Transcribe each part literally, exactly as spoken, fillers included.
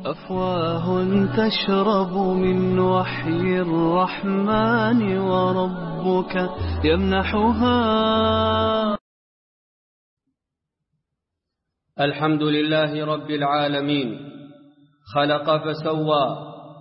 أفواه تشرب من وحي الرحمن وربك يمنحها. الحمد لله رب العالمين، خلق فسوى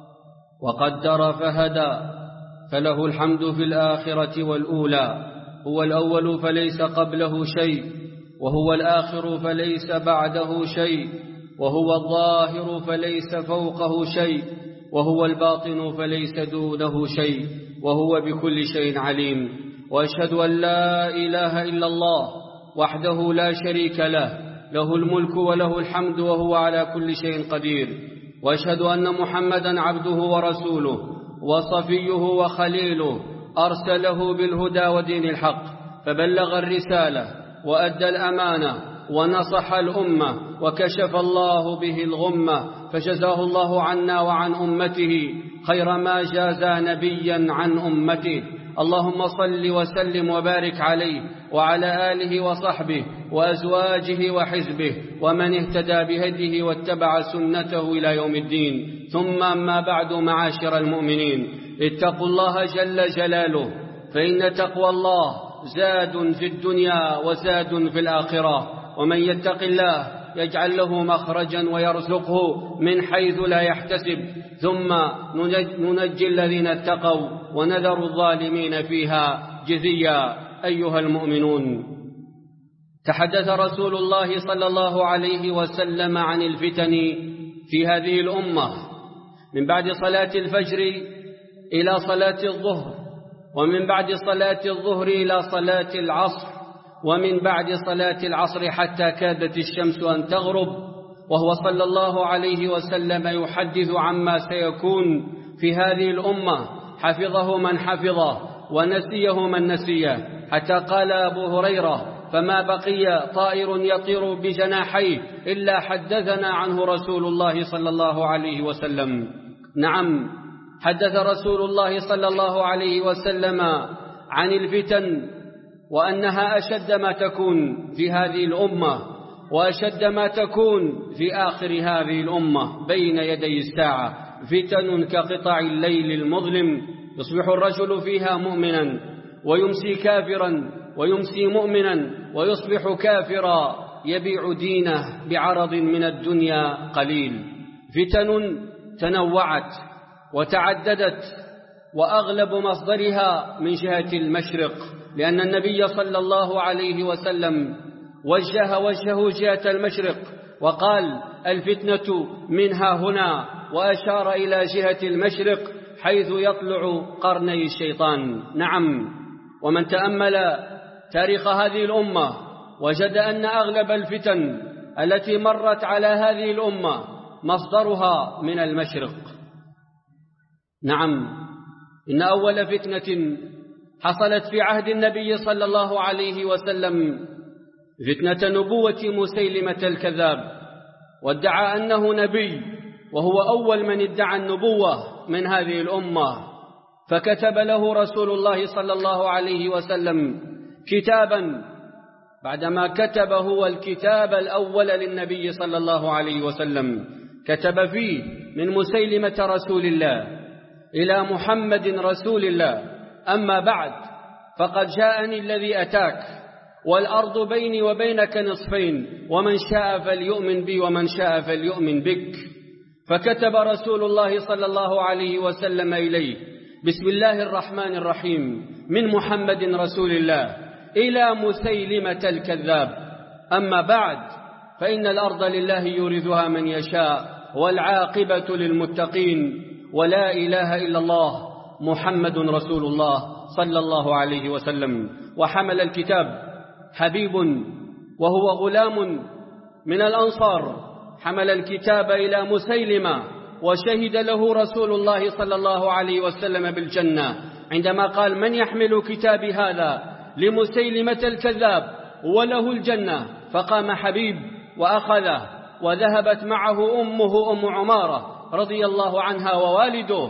وقدر فهدى، فله الحمد في الآخرة والأولى. هو الأول فليس قبله شيء، وهو الآخر فليس بعده شيء، وهو الظاهر فليس فوقه شيء، وهو الباطن فليس دونه شيء، وهو بكل شيء عليم. وأشهد أن لا إله إلا الله وحده لا شريك له، له الملك وله الحمد وهو على كل شيء قدير. وأشهد أن محمدا عبده ورسوله وصفيه وخليله، أرسله بالهدى ودين الحق، فبلغ الرسالة وأدى الأمانة ونصح الأمة، وكشف الله به الغمة، فجزاه الله عنا وعن أمته خير ما جازى نبيا عن أمته. اللهم صل وسلم وبارك عليه وعلى آله وصحبه وأزواجه وحزبه ومن اهتدى بهديه واتبع سنته إلى يوم الدين. ثم أما بعد، معاشر المؤمنين، اتقوا الله جل جلاله، فإن تقوى الله زاد في الدنيا وزاد في الآخرة. ومن يتق الله يجعل له مخرجا ويرزقه من حيث لا يحتسب. ثم ننجي الذين اتقوا ونذر الظالمين فيها جثيا. أيها المؤمنون، تحدث رسول الله صلى الله عليه وسلم عن الفتن في هذه الأمة من بعد صلاة الفجر إلى صلاة الظهر، ومن بعد صلاة الظهر إلى صلاة العصر، ومن بعد صلاة العصر حتى كادت الشمس أن تغرب، وهو صلى الله عليه وسلم يحدث عما سيكون في هذه الأمة، حفظه من حفظه ونسيه من نسيه، حتى قال أبو هريرة: فما بقي طائر يطير بجناحيه إلا حدثنا عنه رسول الله صلى الله عليه وسلم. نعم، حدث رسول الله صلى الله عليه وسلم عن الفتن، وأنها أشد ما تكون في هذه الأمة، وأشد ما تكون في آخر هذه الأمة بين يدي الساعة. فتن كقطع الليل المظلم، يصبح الرجل فيها مؤمنا ويمسي كافرا، ويمسي مؤمنا ويصبح كافرا، يبيع دينه بعرض من الدنيا قليل. فتن تنوعت وتعددت، وأغلب مصدرها من جهة المشرق، لأن النبي صلى الله عليه وسلم وجه وجهه جهة المشرق وقال: الفتنة منها هنا، وأشار إلى جهة المشرق حيث يطلع قرني الشيطان. نعم، ومن تأمل تاريخ هذه الأمة وجد أن أغلب الفتن التي مرت على هذه الأمة مصدرها من المشرق. نعم، إن أول فتنة حصلت في عهد النبي صلى الله عليه وسلم فتنة نبوة مسيلمة الكذاب، وادعى أنه نبي، وهو أول من ادعى النبوة من هذه الأمة. فكتب له رسول الله صلى الله عليه وسلم كتابا، بعدما كتب هو الكتاب الأول للنبي صلى الله عليه وسلم، كتب فيه: من مسيلمة رسول الله إلى محمد رسول الله، أما بعد، فقد جاءني الذي أتاك، والأرض بيني وبينك نصفين، ومن شاء فليؤمن بي ومن شاء فليؤمن بك. فكتب رسول الله صلى الله عليه وسلم إليه: بسم الله الرحمن الرحيم، من محمد رسول الله إلى مسيلمة الكذاب، أما بعد، فإن الأرض لله يورثها من يشاء، والعاقبة للمتقين، ولا إله إلا الله محمد رسول الله صلى الله عليه وسلم. وحمل الكتاب حبيب وهو غلام من الأنصار، حمل الكتاب إلى مسيلمة، وشهد له رسول الله صلى الله عليه وسلم بالجنة عندما قال: من يحمل كتابي هذا لمسيلمة الكذاب وله الجنة. فقام حبيب وأخذه، وذهبت معه أمه أم عمارة رضي الله عنها ووالده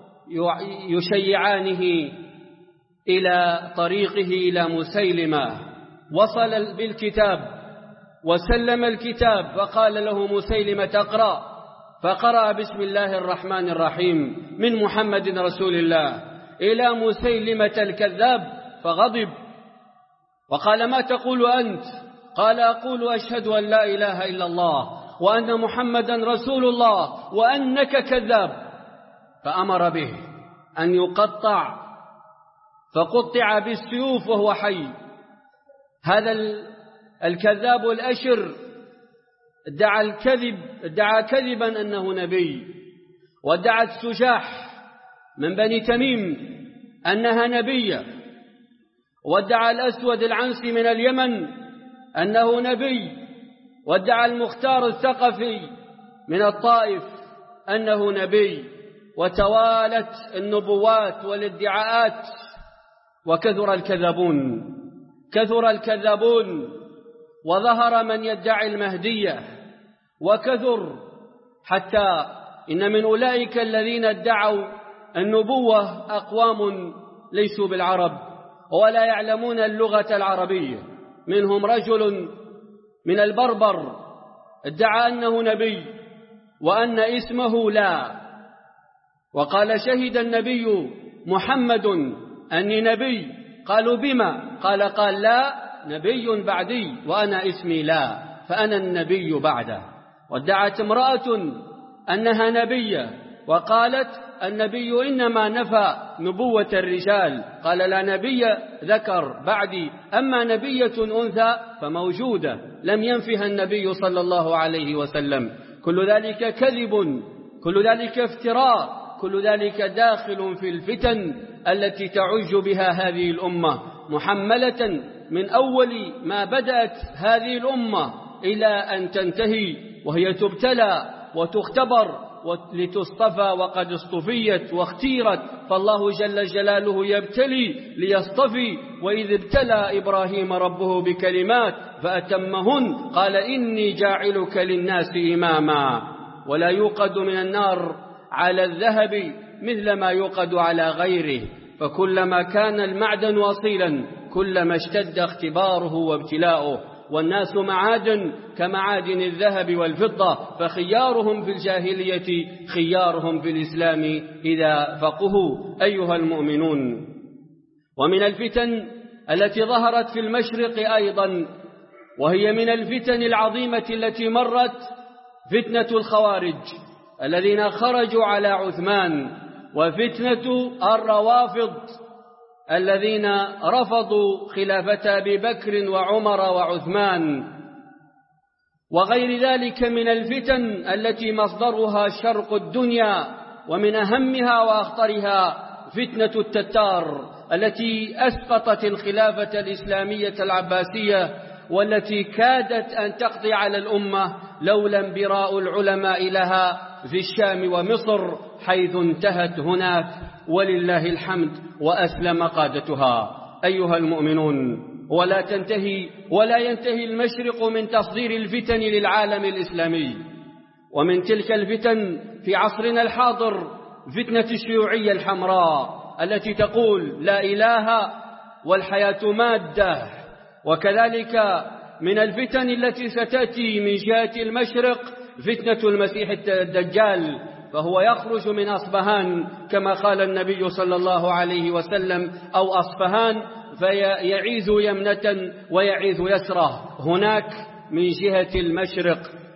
يشيعانه إلى طريقه إلى مسيلمة. وصل بالكتاب وسلم الكتاب، فقال له مسيلمة: اقرأ. فقرأ بسم الله الرحمن الرحيم من محمد رسول الله إلى مسيلمة الكذاب فغضب وقال: ما تقول أنت؟ قال: أقول أشهد أن لا إله إلا الله وأن محمدا رسول الله وأنك كذاب. فأمر به أن يقطع، فقطع بالسيوف وهو حي. هذا الكذاب الأشر ادعى الكذب، ادعى كذبا أنه نبي، وادعى السجاح من بني تميم أنها نبية، وادعى الأسود العنسي من اليمن أنه نبي، وادعى المختار الثقفي من الطائف أنه نبي، وتوالت النبوات والادعاءات، وكثر الكذابون كثر الكذابون وظهر من يدعي المهدية وكثر، حتى إن من أولئك الذين ادعوا النبوة أقوام ليسوا بالعرب ولا يعلمون اللغة العربية. منهم رجل من البربر ادعى أنه نبي وأن اسمه لا، وقال: شهد النبي محمد أني نبي. قالوا: بما؟ قال قال لا، نبي بعدي وأنا اسمي لا، فأنا النبي بعده. وادعت امرأة أنها نبية وقالت: النبي إنما نفى نبوة الرجال، قال: لا نبي ذكر بعدي، أما نبية أنثى فموجودة لم ينفها النبي صلى الله عليه وسلم. كل ذلك كذب، كل ذلك افتراء، كل ذلك داخل في الفتن التي تعج بها هذه الأمة، محملة من أول ما بدأت هذه الأمة إلى أن تنتهي، وهي تبتلى وتختبر لتصطفى، وقد اصطفيت واختيرت، فالله جل جلاله يبتلي ليصطفي. وإذ ابتلى إبراهيم ربه بكلمات فأتمهن قال: إني جاعلك للناس إماما. ولا يوقد من النار على الذهب مثل ما يوقد على غيره، فكلما كان المعدن أصيلا كلما اشتد اختباره وابتلاؤه. والناس معادن كمعادن الذهب والفضة، فخيارهم في الجاهلية خيارهم في الإسلام إذا فقهوا. أيها المؤمنون، ومن الفتن التي ظهرت في المشرق أيضا، وهي من الفتن العظيمة التي مرت، فتنة الخوارج الذين خرجوا على عثمان، وفتنة الروافض الذين رفضوا خلافة أبي بكر وعمر وعثمان، وغير ذلك من الفتن التي مصدرها شرق الدنيا. ومن أهمها وأخطرها فتنة التتار التي أسقطت الخلافة الإسلامية العباسية، والتي كادت أن تقضي على الأمة لولا انبراء العلماء لها في الشام ومصر، حيث انتهت هناك ولله الحمد وأسلم قادتها. أيها المؤمنون، ولا تنتهي ولا ينتهي المشرق من تصدير الفتن للعالم الإسلامي. ومن تلك الفتن في عصرنا الحاضر فتنة الشيوعية الحمراء التي تقول لا إله والحياة مادة. وكذلك من الفتن التي ستأتي من جهة المشرق فتنة المسيح الدجال، فهو يخرج من أصبهان كما قال النبي صلى الله عليه وسلم، أو أصفهان، فيعيذ يمنة ويعيذ يسرة. هناك من جهة المشرق،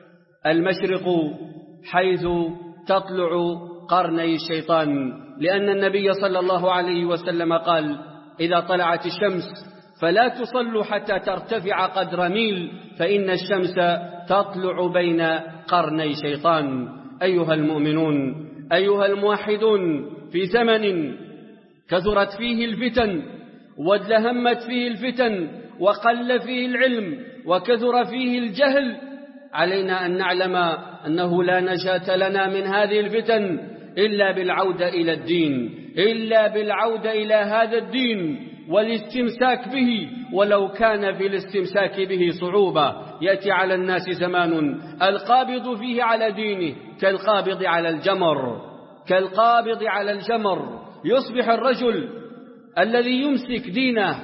المشرق حيث تطلع قرني الشيطان، لأن النبي صلى الله عليه وسلم قال: إذا طلعت الشمس فلا تصلوا حتى ترتفع قدر ميل، فإن الشمس تطلع بين قرني شيطان. أيها المؤمنون، أيها الموحدون، في زمن كثرت فيه الفتن وازدهمت فيه الفتن وقل فيه العلم وكثر فيه الجهل، علينا أن نعلم أنه لا نجاة لنا من هذه الفتن إلا بالعودة إلى الدين، إلا بالعودة إلى هذا الدين والاستمساك به، ولو كان في الاستمساك به صعوبة. يأتي على الناس زمان القابض فيه على دينه كالقابض على الجمر، كالقابض على الجمر. يصبح الرجل الذي يمسك دينه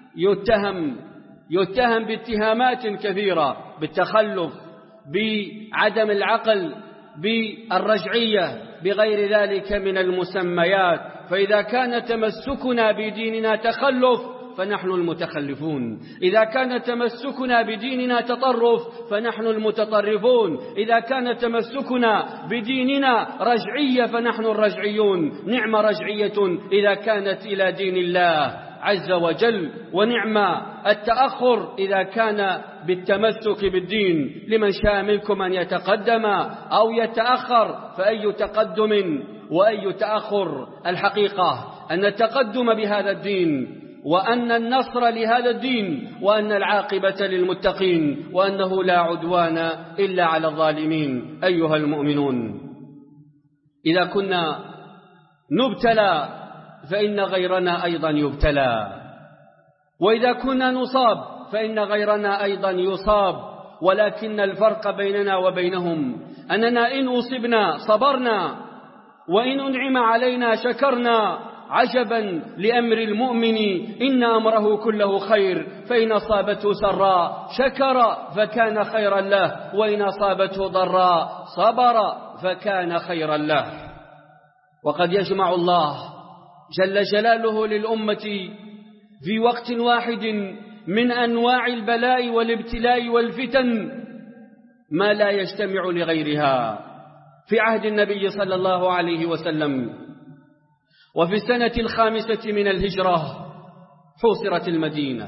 يتهم يتهم باتهامات كثيرة، بالتخلف، بعدم العقل، بالرجعية بغير ذلك من المسميات. فإذا كان تمسكنا بديننا تخلف فنحن المتخلفون، إذا كان تمسكنا بديننا تطرف فنحن المتطرفون، إذا كان تمسكنا بديننا رجعية فنحن الرجعيون. نعم رجعية إذا كانت إلى دين الله عز وجل، ونعم التأخر إذا كان بالتمسك بالدين. لمن شاء منكم أن يتقدم أو يتأخر، فأي تقدم وأي تأخر. الحقيقة أن التقدم بهذا الدين، وأن النصر لهذا الدين، وأن العاقبة للمتقين، وأنه لا عدوان إلا على الظالمين. أيها المؤمنون، إذا كنا نبتلى فإن غيرنا أيضا يبتلى، وإذا كنا نصاب فإن غيرنا أيضا يصاب، ولكن الفرق بيننا وبينهم أننا إن أصبنا صبرنا، وإن أنعم علينا شكرنا. عجبا لأمر المؤمن إن أمره كله خير، فإن أصابته سراء شكر فكان خيرا له، وإن أصابته ضراء صبر فكان خيرا له. وقد يجمع الله جل جلاله للأمة في وقت واحد من أنواع البلاء والابتلاء والفتن ما لا يجتمع لغيرها. في عهد النبي صلى الله عليه وسلم وفي السنة الخامسة من الهجرة حوصرت المدينة،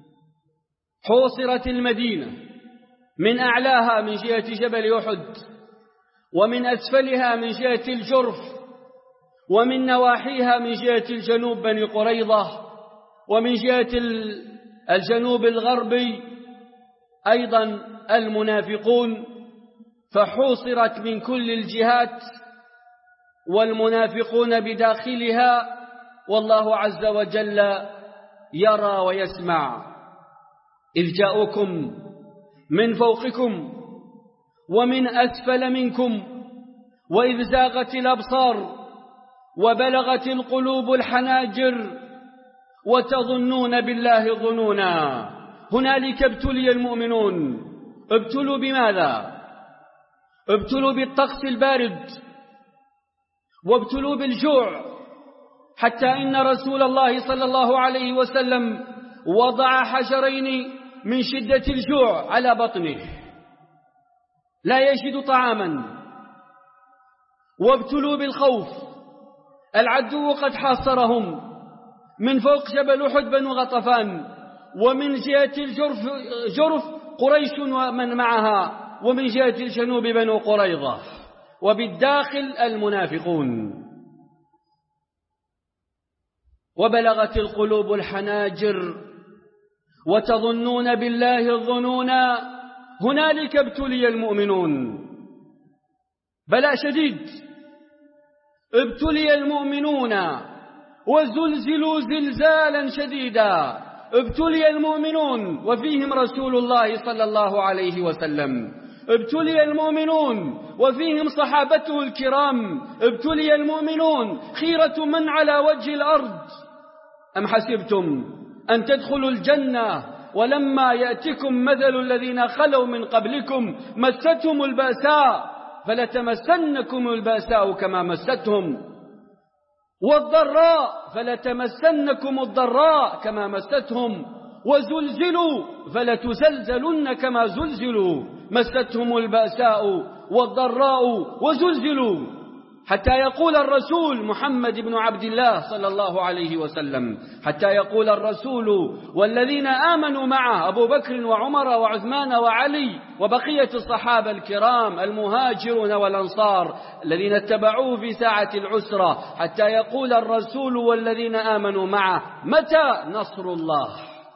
حوصرت المدينة من أعلاها من جهة جبل أحد، ومن أسفلها من جهة الجرف، ومن نواحيها من جهة الجنوب بني قريظة، ومن جهة الجنوب الغربي أيضا المنافقون. فحوصرت من كل الجهات والمنافقون بداخلها، والله عز وجل يرى ويسمع. إذ جاءوكم من فوقكم ومن أسفل منكم وإذ زاغت الأبصار وبلغت القلوب الحناجر وتظنون بالله ظنونا. هنالك ابتلي المؤمنون. ابتلوا بماذا؟ ابتلوا بالطقس البارد، وابتلوا بالجوع، حتى إن رسول الله صلى الله عليه وسلم وضع حجرين من شدة الجوع على بطنه لا يجد طعاما. وابتلوا بالخوف، العدو قد حاصرهم من فوق جبل أحد بنو غطفان، ومن جهة الجرف جرف قريش ومن معها، ومن جهة الجنوب بنو قريظة، وبالداخل المنافقون. وبلغت القلوب الحناجر وتظنون بالله الظنونا. هنالك ابتلي المؤمنون بلاء شديد، ابتلي المؤمنون وزلزلوا زلزالا شديدا. ابتلي المؤمنون وفيهم رسول الله صلى الله عليه وسلم، ابتلي المؤمنون وفيهم صحابته الكرام، ابتلي المؤمنون خيرة من على وجه الأرض. أم حسبتم أن تدخلوا الجنة ولما يأتكم مثل الذين خلوا من قبلكم مستهم البأساء فلتمسنكم البأساء كما مستهم، والضراء فلتمسنكم الضراء كما مستهم، وزلزلوا فلتزلزلن كما زلزلوا. مستهم البأساء والضراء وزلزلوا، حتى يقول الرسول محمد بن عبد الله صلى الله عليه وسلم، حتى يقول الرسول والذين آمنوا معه أبو بكر وعمر وعثمان وعلي وبقية الصحابة الكرام المهاجرون والأنصار الذين اتبعوه في ساعة العسرة، حتى يقول الرسول والذين آمنوا معه متى نصر الله.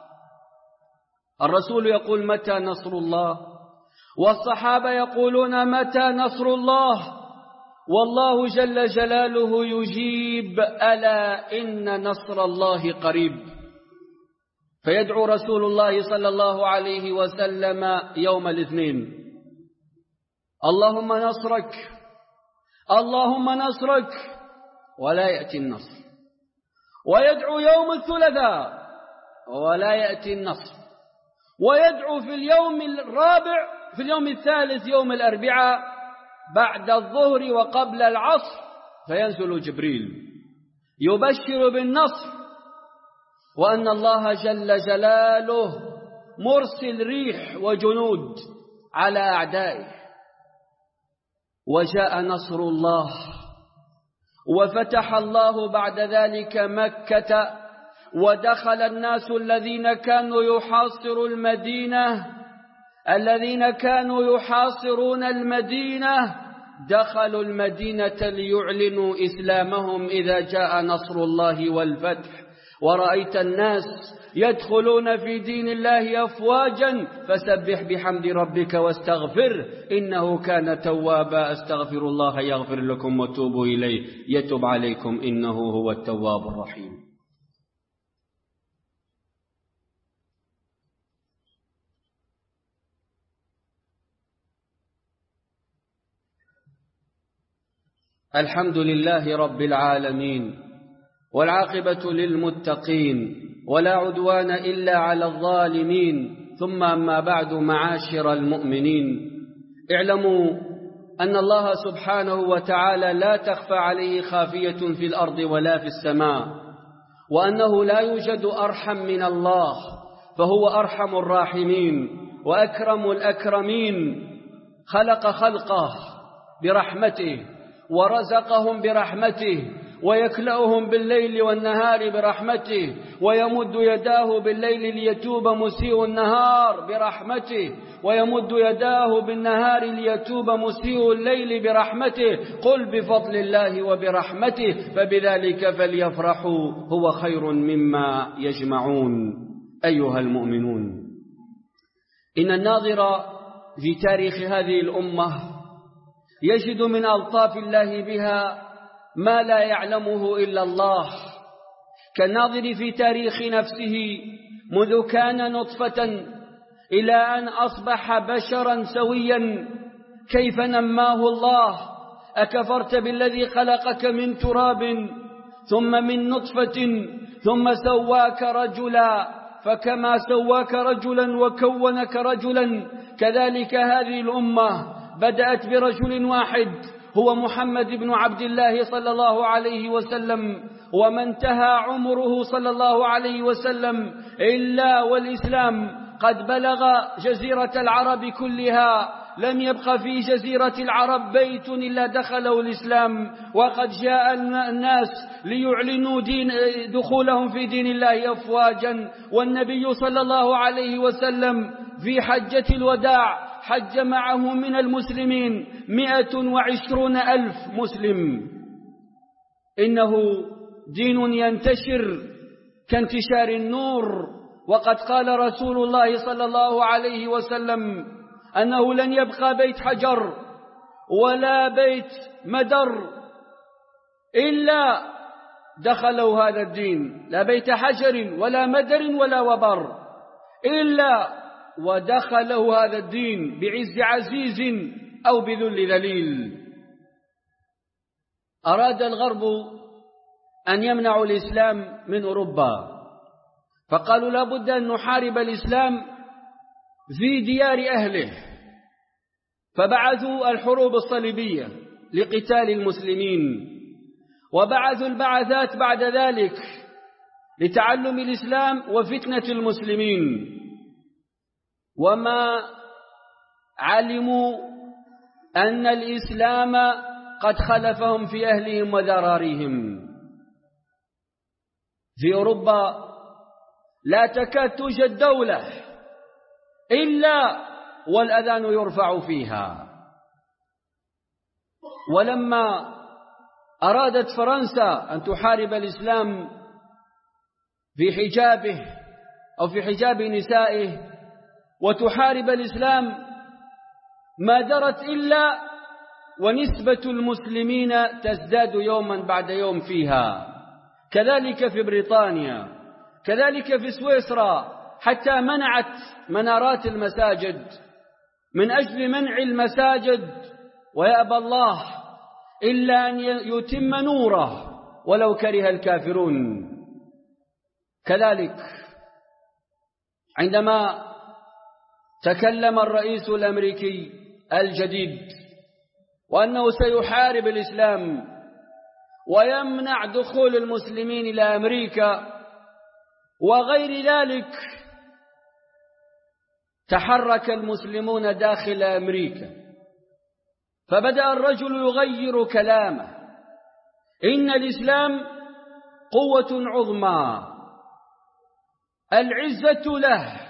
الرسول يقول متى نصر الله، والصحابة يقولون متى نصر الله، والله جل جلاله يجيب ألا إن نصر الله قريب. فيدعو رسول الله صلى الله عليه وسلم يوم الاثنين اللهم نصرك اللهم نصرك، ولا يأتي النصر. ويدعو يوم الثلاثاء ولا يأتي النصر. ويدعو في اليوم الرابع في اليوم الثالث يوم الأربعاء بعد الظهر وقبل العصر فينزل جبريل يبشر بالنصر، وأن الله جل جلاله مرسل ريح وجنود على أعدائه. وجاء نصر الله وفتح الله بعد ذلك مكة، ودخل الناس الذين كانوا يحاصروا المدينة الذين كانوا يحاصرون المدينة دخلوا المدينة ليعلنوا إسلامهم إذا جاء نصر الله والفتح. ورأيت الناس يدخلون في دين الله أفواجا فسبح بحمد ربك واستغفر إنه كان توابا. أستغفر الله يغفر لكم وتوبوا إليه يتوب عليكم إنه هو التواب الرحيم. الحمد لله رب العالمين، والعاقبة للمتقين، ولا عدوان إلا على الظالمين. ثم أما بعد، معاشر المؤمنين، اعلموا أن الله سبحانه وتعالى لا تخفى عليه خافية في الأرض ولا في السماء، وأنه لا يوجد أرحم من الله، فهو أرحم الراحمين وأكرم الأكرمين. خلق خلقه برحمته ورزقهم برحمته، ويكلأهم بالليل والنهار برحمته، ويمد يداه بالليل ليتوب مسيء النهار برحمته، ويمد يداه بالنهار ليتوب مسيء الليل برحمته. قل بفضل الله وبرحمته فبذلك فليفرحوا هو خير مما يجمعون. أيها المؤمنون، إن الناظر في تاريخ هذه الأمة يجد من ألطاف الله بها ما لا يعلمه إلا الله، كالناظر في تاريخ نفسه منذ كان نطفة إلى أن أصبح بشرا سويا، كيف نماه الله. أكفرت بالذي خلقك من تراب ثم من نطفة ثم سواك رجلا، فكما سواك رجلا وكونك رجلا كذلك هذه الأمة بدأت برجل واحد هو محمد بن عبد الله صلى الله عليه وسلم، وما انتهى عمره صلى الله عليه وسلم إلا والإسلام قد بلغ جزيرة العرب كلها. لم يبق في جزيرة العرب بيت إلا دخله الإسلام، وقد جاء الناس ليعلنوا دين دخولهم في دين الله أفواجا. والنبي صلى الله عليه وسلم في حجة الوداع حج معه من المسلمين مئة وعشرون ألف مسلم. إنه دين ينتشر كانتشار النور، وقد قال رسول الله صلى الله عليه وسلم أنه لن يبقى بيت حجر ولا بيت مدر إلا دخلوا هذا الدين، لا بيت حجر ولا مدر ولا وبر إلا ودخله هذا الدين بعز عزيز أو بذل ذليل. أراد الغرب أن يمنعوا الإسلام من أوروبا، فقالوا لا بد أن نحارب الإسلام في ديار أهله، فبعثوا الحروب الصليبية لقتال المسلمين، وبعثوا البعثات بعد ذلك لتعلم الإسلام وفتنة المسلمين. وما علموا أن الإسلام قد خلفهم في أهلهم وذراريهم. في أوروبا لا تكاد توجد دولة إلا والأذان يرفع فيها. ولما أرادت فرنسا أن تحارب الإسلام في حجابه أو في حجاب نسائه وتحارب الإسلام، ما درت إلا ونسبة المسلمين تزداد يوما بعد يوم فيها. كذلك في بريطانيا، كذلك في سويسرا، حتى منعت منارات المساجد من أجل منع المساجد، ويأبى الله إلا أن يتم نوره ولو كره الكافرون. كذلك عندما تكلم الرئيس الأمريكي الجديد وأنه سيحارب الإسلام ويمنع دخول المسلمين إلى أمريكا وغير ذلك، تحرك المسلمون داخل أمريكا، فبدأ الرجل يغير كلامه: إن الإسلام قوة عظمى، العزة له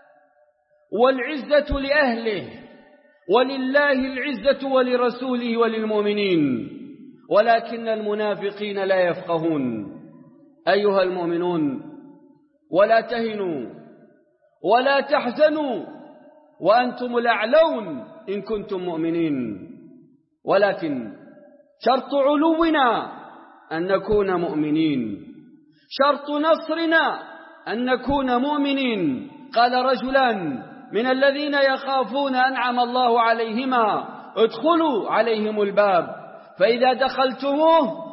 والعزة لأهله، ولله العزة ولرسوله وللمؤمنين، ولكن المنافقين لا يفقهون. أيها المؤمنون، ولا تهنوا ولا تحزنوا وأنتم الأعلون إن كنتم مؤمنين، ولكن شرط علونا أن نكون مؤمنين، شرط نصرنا أن نكون مؤمنين. قال رجلان من الذين يخافون أنعم الله عليهما: ادخلوا عليهم الباب فإذا دخلتموه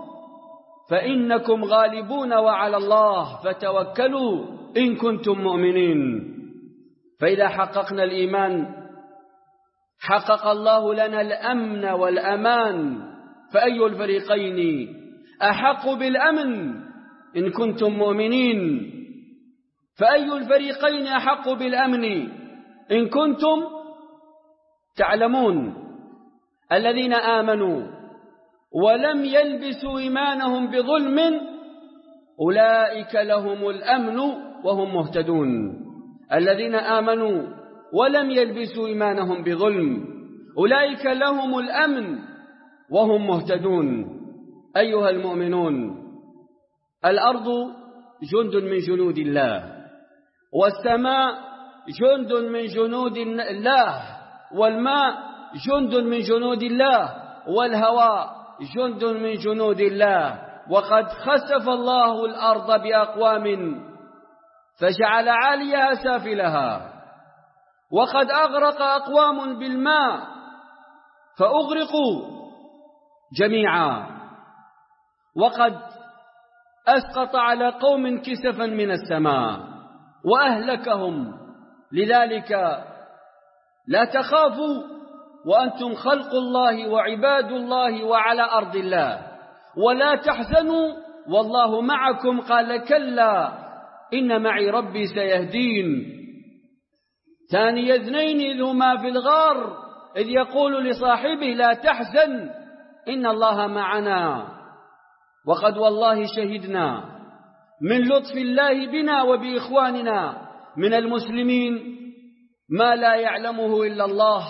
فإنكم غالبون وعلى الله فتوكلوا إن كنتم مؤمنين. فإذا حققنا الإيمان حقق الله لنا الأمن والأمان، فأي الفريقين أحق بالأمن إن كنتم مؤمنين؟ فأي الفريقين أحق بالأمن إن كنتم تعلمون؟ الذين آمنوا ولم يلبسوا إيمانهم بظلم أولئك لهم الأمن وهم مهتدون. الذين آمنوا ولم يلبسوا إيمانهم بظلم أولئك لهم الأمن وهم مهتدون. أيها المؤمنون، الأرض جند من جنود الله، والسماء جند من جنود الله، والماء جند من جنود الله، والهواء جند من جنود الله. وقد خسف الله الأرض بأقوام فجعل عاليها سافلها، وقد أغرق أقوام بالماء فأغرقوا جميعا، وقد أسقط على قوم كسفا من السماء وأهلكهم. لذلك لا تخافوا وأنتم خلق الله وعباد الله وعلى أرض الله، ولا تحزنوا والله معكم. قال: كلا إن معي ربي سيهدين. ثاني اثنين إذ هما في الغار إذ يقول لصاحبه لا تحزن إن الله معنا. وقد والله شهدنا من لطف الله بنا وبإخواننا من المسلمين ما لا يعلمه إلا الله.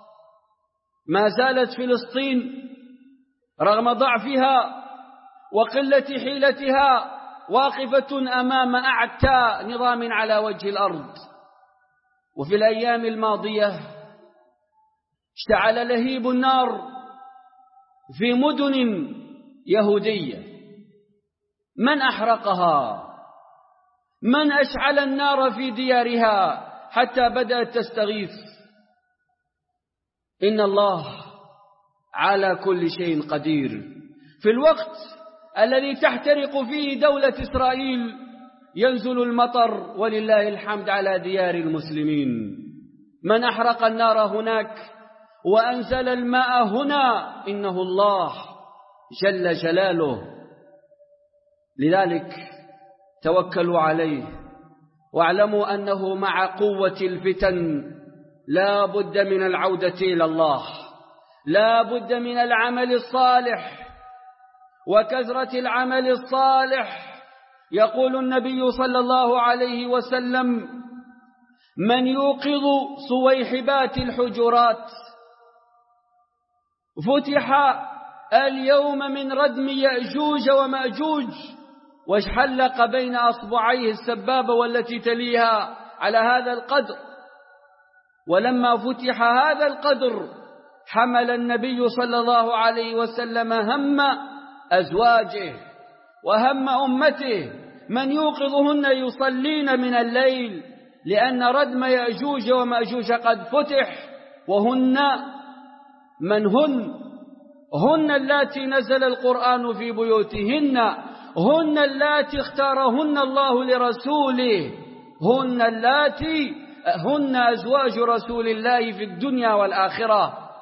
ما زالت فلسطين رغم ضعفها وقلة حيلتها واقفة أمام أعتى نظام على وجه الأرض. وفي الأيام الماضية اشتعل لهيب النار في مدن يهودية. من أحرقها؟ من أشعل النار في ديارها حتى بدأت تستغيث؟ إن الله على كل شيء قدير. في الوقت الذي تحترق فيه دولة إسرائيل ينزل المطر ولله الحمد على ديار المسلمين. من أحرق النار هناك وأنزل الماء هنا إنه الله جل جلاله. لذلك توكلوا عليه واعلموا أنه مع قوة الفتن لا بد من العودة إلى الله، لا بد من العمل الصالح وكثرة العمل الصالح. يقول النبي صلى الله عليه وسلم: من يوقظ صويحبات الحجرات فتح اليوم من ردم يأجوج ومأجوج وحلق بين أصبعيه السبابة والتي تليها على هذا القدر. ولما فتح هذا القدر حمل النبي صلى الله عليه وسلم هم أزواجه وهم أمته من يوقظهن يصلين من الليل، لأن ردم يأجوج ومأجوج قد فتح. وهن من هن؟ هن اللاتي نزل القرآن في بيوتهن، هن اللاتي اختارهن الله لرسوله، هن اللاتي هن أزواج رسول الله في الدنيا والآخرة.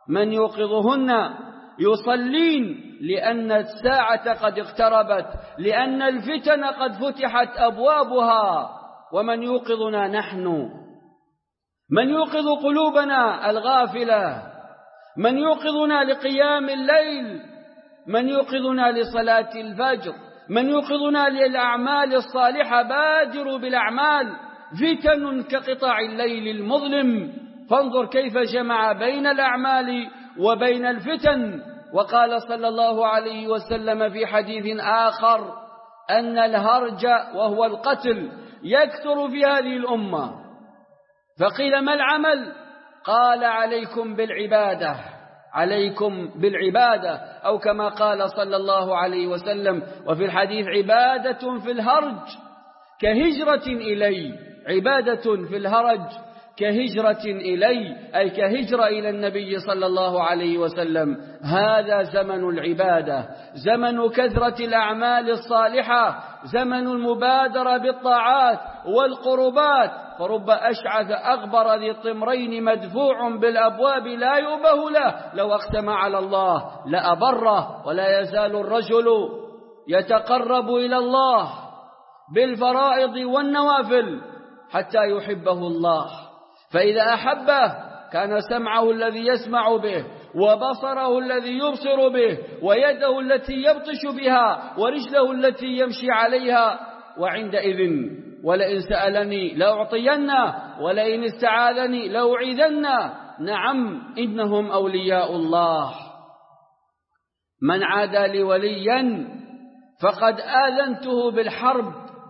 من يوقظهن يصلين لأن الساعة قد اقتربت، لأن الفتن قد فتحت أبوابها. ومن يوقظنا نحن، من يوقظ قلوبنا الغافلة، من يوقظنا لقيام الليل، من يوقظنا لصلاة الفجر، من يوقظنا للأعمال الصالحة. بادروا بالأعمال، فتن كقطع الليل المظلم. فانظر كيف جمع بين الأعمال وبين الفتن. وقال صلى الله عليه وسلم في حديث آخر أن الهرج وهو القتل يكثر في هذه الأمة. فقيل ما العمل؟ قال عليكم بالعبادة، عليكم بالعبادة، أو كما قال صلى الله عليه وسلم. وفي الحديث عبادة في الهرج كهجرة إلي، عبادة في الهرج كهجرة إلي، أي كهجرة إلى النبي صلى الله عليه وسلم. هذا زمن العبادة، زمن كثرة الأعمال الصالحة، زمن المبادرة بالطاعات والقربات. فرب أشعث أغبر ذي الطمرين مدفوع بالأبواب لا يؤبه له، لو أقسم على الله لأبره. ولا يزال الرجل يتقرب إلى الله بالفرائض والنوافل حتى يحبه الله. فإذا أحبه كان سمعه الذي يسمع به، وبصره الذي يبصر به، ويده التي يبطش بها، ورجله التي يمشي عليها. وعندئذ ولئن سألني لأعطينه، ولئن استعاذني لأعيذنه. نعم، إنهم أولياء الله. من عادى لي وليا فقد آذنته بالحرب.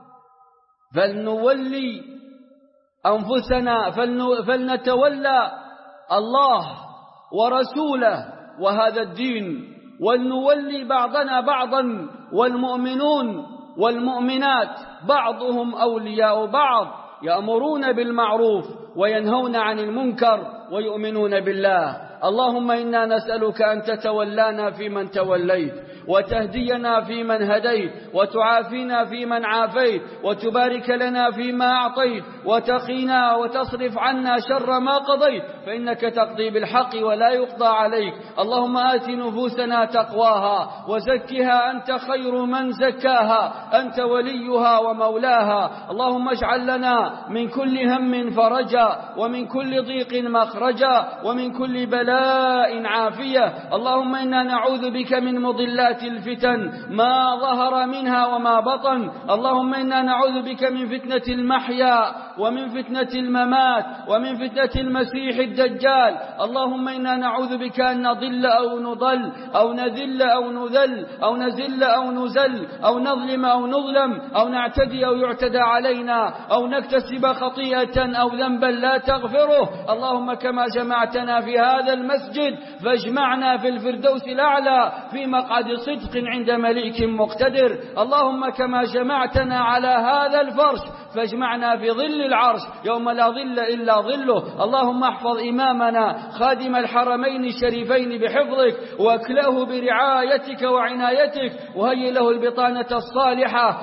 فلنولي أنفسنا، فلنتولى الله ورسوله وهذا الدين، ولنولي بعضنا بعضا، والمؤمنون والمؤمنات بعضهم أولياء بعض، يأمرون بالمعروف وينهون عن المنكر ويؤمنون بالله. اللهم إنا نسألك أن تتولانا في من توليت، وتهدينا في من هديت، وتعافينا في من عافيت، وتبارك لنا فيما أعطيت، وتقينا وتصرف عنا شر ما قضيت، فإنك تقضي بالحق ولا يقضى عليك. اللهم آت نفوسنا تقواها وزكها أنت خير من زكاها، أنت وليها ومولاها. اللهم اجعل لنا من كل هم فرجا، ومن كل ضيق مخرجا، ومن كل بلاء عافية. اللهم إنا نعوذ بك من مضلات الفتن ما ظهر منها وما بطن. اللهم إنا نعوذ بك من فتنة المحيا، ومن فتنة الممات، ومن فتنة المسيح الدجال. اللهم إنا نعوذ بك أن نضل أو نضل، أو نذل أو نذل، أو نزل أو نزل، أو نظلم أو نظلم، أو نعتدي أو يعتدى علينا، أو نكتسب خطيئة أو ذنبا لا تغفره. اللهم كما جمعتنا في هذا المسجد فاجمعنا في الفردوس الأعلى في مقعد صدق عند مليك مقتدر. اللهم كما جمعتنا على هذا الفرش فاجمعنا في ظل العرش يوم لا ظل إلا ظله. اللهم احفظ إمامنا خادم الحرمين الشريفين بحفظك، واكله برعايتك وعنايتك، وهيئ له البطانة الصالحة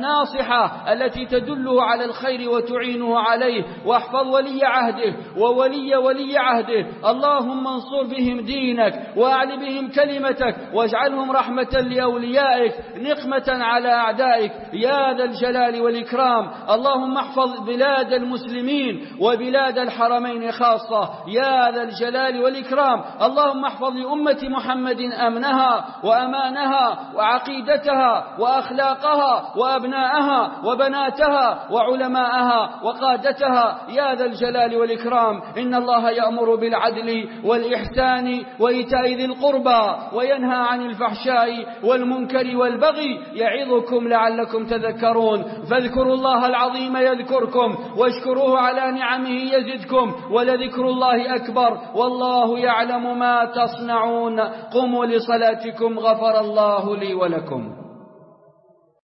الناصحة التي تدله على الخير وتعينه عليه. واحفظ ولي عهده وولي ولي عهده. اللهم انصر بهم دينك، واعل بهم كلمتك، واجعلهم رحمة لأوليائك، نقمة على أعدائك يا ذا الجلال والإكرام. اللهم احفظ بلاد المسلمين وبلاد الحرمين خاصة يا ذا الجلال والإكرام. اللهم احفظ لأمة محمد أمنها وأمانها وعقيدتها وأخلاقها وأبناءها وبناتها وعلماءها وقادتها يا ذا الجلال والإكرام. إن الله يأمر بالعدل والإحسان وإيتاء ذي القربى وينهى عن الفحشاء والمنكر والبغي يعظكم لعلكم تذكرون. فاذكروا الله العظيم يذكركم، واشكروه على نعمه يزدكم، ولذكر الله أكبر والله يعلم ما تصنعون. قوموا لصلاتكم غفر الله لي ولكم.